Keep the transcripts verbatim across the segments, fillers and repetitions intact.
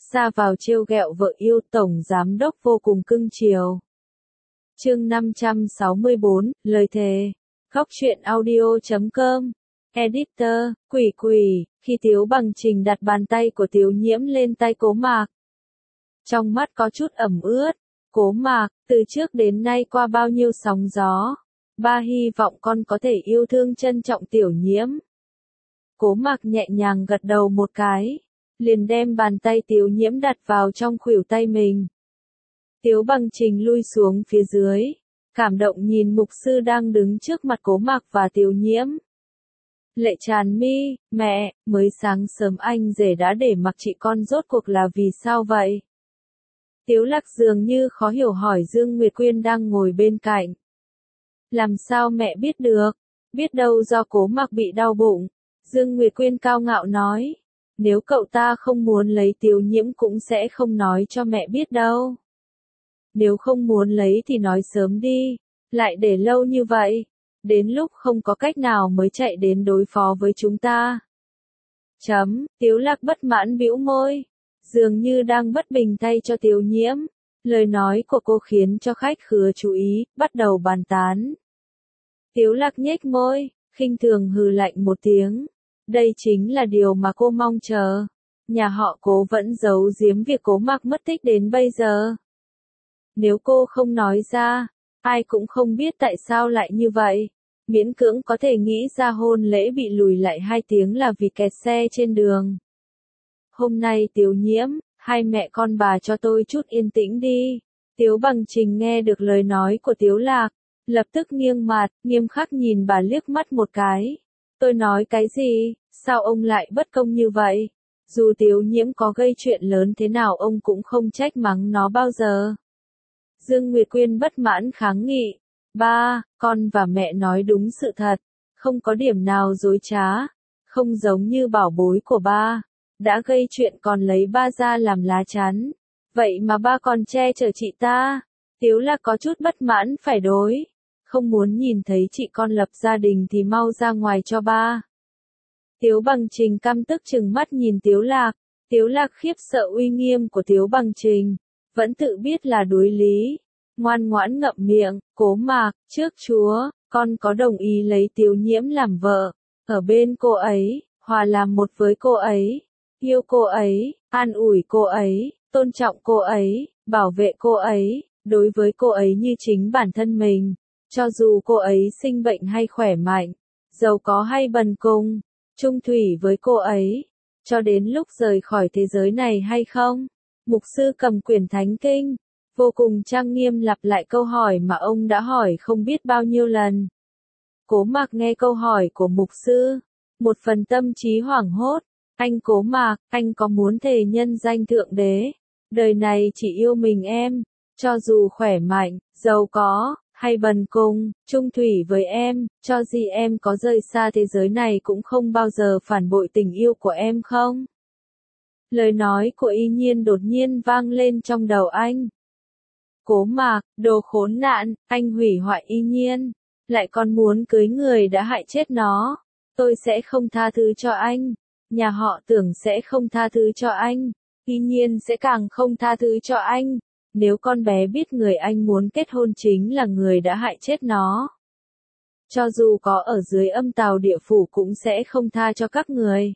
ra vào trêu ghẹo vợ yêu, tổng giám đốc vô cùng cưng chiều. Chương năm trăm sáu mươi bốn, lời thề. Góc truyện audio chấm com. Editor, quỷ quỷ, khi Tiếu Bằng Trình đặt bàn tay của Tiếu Nhiễm lên tay Cố Mạc. Trong mắt có chút ẩm ướt, Cố Mạc, từ trước đến nay qua bao nhiêu sóng gió, ba hy vọng con có thể yêu thương trân trọng Tiểu Nhiễm. Cố Mạc nhẹ nhàng gật đầu một cái, liền đem bàn tay Tiếu Nhiễm đặt vào trong khuỷu tay mình. Tiếu Bằng Trình lui xuống phía dưới, cảm động nhìn mục sư đang đứng trước mặt Cố Mạc và Tiếu Nhiễm. Lệ tràn mi, mẹ, mới sáng sớm anh rể đã để mặc chị con rốt cuộc là vì sao vậy? Tiếu Lạc dường như khó hiểu hỏi Dương Nguyệt Quyên đang ngồi bên cạnh. Làm sao mẹ biết được? Biết đâu do Cố Mạc bị đau bụng. Dương Nguyệt Quyên cao ngạo nói. Nếu cậu ta không muốn lấy Tiếu Nhiễm cũng sẽ không nói cho mẹ biết đâu. Nếu không muốn lấy thì nói sớm đi, lại để lâu như vậy, đến lúc không có cách nào mới chạy đến đối phó với chúng ta. Chấm, Tiếu Lạc bất mãn bĩu môi, dường như đang bất bình thay cho Tiếu Nhiễm. Lời nói của cô khiến cho khách khứa chú ý, bắt đầu bàn tán. Tiếu Lạc nhếch môi, khinh thường hừ lạnh một tiếng. Đây chính là điều mà cô mong chờ. Nhà họ Cố vẫn giấu giếm việc Cố Mạc mất tích đến bây giờ. Nếu cô không nói ra, ai cũng không biết tại sao lại như vậy. Miễn cưỡng có thể nghĩ ra hôn lễ bị lùi lại hai tiếng là vì kẹt xe trên đường. Hôm nay Tiếu Nhiễm, hai mẹ con bà cho tôi chút yên tĩnh đi. Tiếu Bằng Trình nghe được lời nói của Tiếu Lạc, lập tức nghiêng mặt, nghiêm khắc nhìn bà liếc mắt một cái. Tôi nói cái gì, sao ông lại bất công như vậy? Dù Tiếu Nhiễm có gây chuyện lớn thế nào ông cũng không trách mắng nó bao giờ. Dương Nguyệt Quyên bất mãn kháng nghị. Ba, con và mẹ nói đúng sự thật, không có điểm nào dối trá, không giống như bảo bối của ba, đã gây chuyện còn lấy ba ra làm lá chắn. Vậy mà ba còn che chở chị ta. Tiếu Lạc có chút bất mãn phải đối. Không muốn nhìn thấy chị con lập gia đình thì mau ra ngoài cho ba. Tiếu Bằng Trình căm tức trừng mắt nhìn Tiếu Lạc. Tiếu Lạc khiếp sợ uy nghiêm của Tiếu Bằng Trình, vẫn tự biết là đối lý. Ngoan ngoãn ngậm miệng. Cố Mạc, trước chúa, con có đồng ý lấy Tiếu Nhiễm làm vợ, ở bên cô ấy, hòa làm một với cô ấy, yêu cô ấy, an ủi cô ấy, tôn trọng cô ấy, bảo vệ cô ấy, đối với cô ấy như chính bản thân mình, cho dù cô ấy sinh bệnh hay khỏe mạnh, giàu có hay bần cùng, chung thủy với cô ấy, cho đến lúc rời khỏi thế giới này hay không? Mục sư cầm quyển thánh kinh, vô cùng trang nghiêm lặp lại câu hỏi mà ông đã hỏi không biết bao nhiêu lần. Cố Mạc nghe câu hỏi của mục sư, một phần tâm trí hoảng hốt. Anh Cố Mạc, anh có muốn thề nhân danh Thượng Đế, đời này chỉ yêu mình em, cho dù khỏe mạnh, giàu có, hay bần cùng, chung thủy với em, cho gì em có rời xa thế giới này cũng không bao giờ phản bội tình yêu của em không? Lời nói của Y Nhiên đột nhiên vang lên trong đầu anh. Cố Mạc, đồ khốn nạn, anh hủy hoại Y Nhiên, lại còn muốn cưới người đã hại chết nó. Tôi sẽ không tha thứ cho anh, nhà họ Tưởng sẽ không tha thứ cho anh, Y Nhiên sẽ càng không tha thứ cho anh. Nếu con bé biết người anh muốn kết hôn chính là người đã hại chết nó, cho dù có ở dưới âm tào địa phủ cũng sẽ không tha cho các người.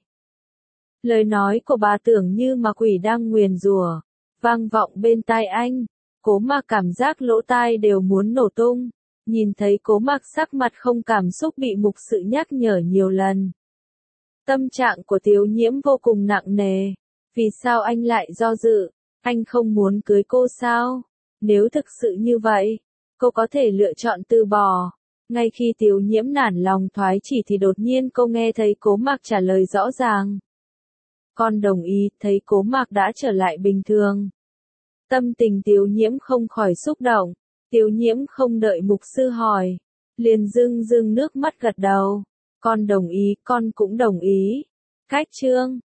Lời nói của bà tưởng như ma quỷ đang nguyền rủa, vang vọng bên tai anh. Cố Mạc cảm giác lỗ tai đều muốn nổ tung. Nhìn thấy Cố Mạc sắc mặt không cảm xúc bị mục sự nhắc nhở nhiều lần. Tâm trạng của Tiếu Nhiễm vô cùng nặng nề. Vì sao anh lại do dự? Anh không muốn cưới cô sao? Nếu thực sự như vậy, cô có thể lựa chọn từ bỏ. Ngay khi Tiếu Nhiễm nản lòng thoái chỉ thì đột nhiên cô nghe thấy Cố Mạc trả lời rõ ràng. Con đồng ý, thấy Cố Mạc đã trở lại bình thường. Tâm tình Tiếu Nhiễm không khỏi xúc động. Tiếu Nhiễm không đợi mục sư hỏi, liền rưng rưng nước mắt gật đầu. Con đồng ý, con cũng đồng ý. Cách chương,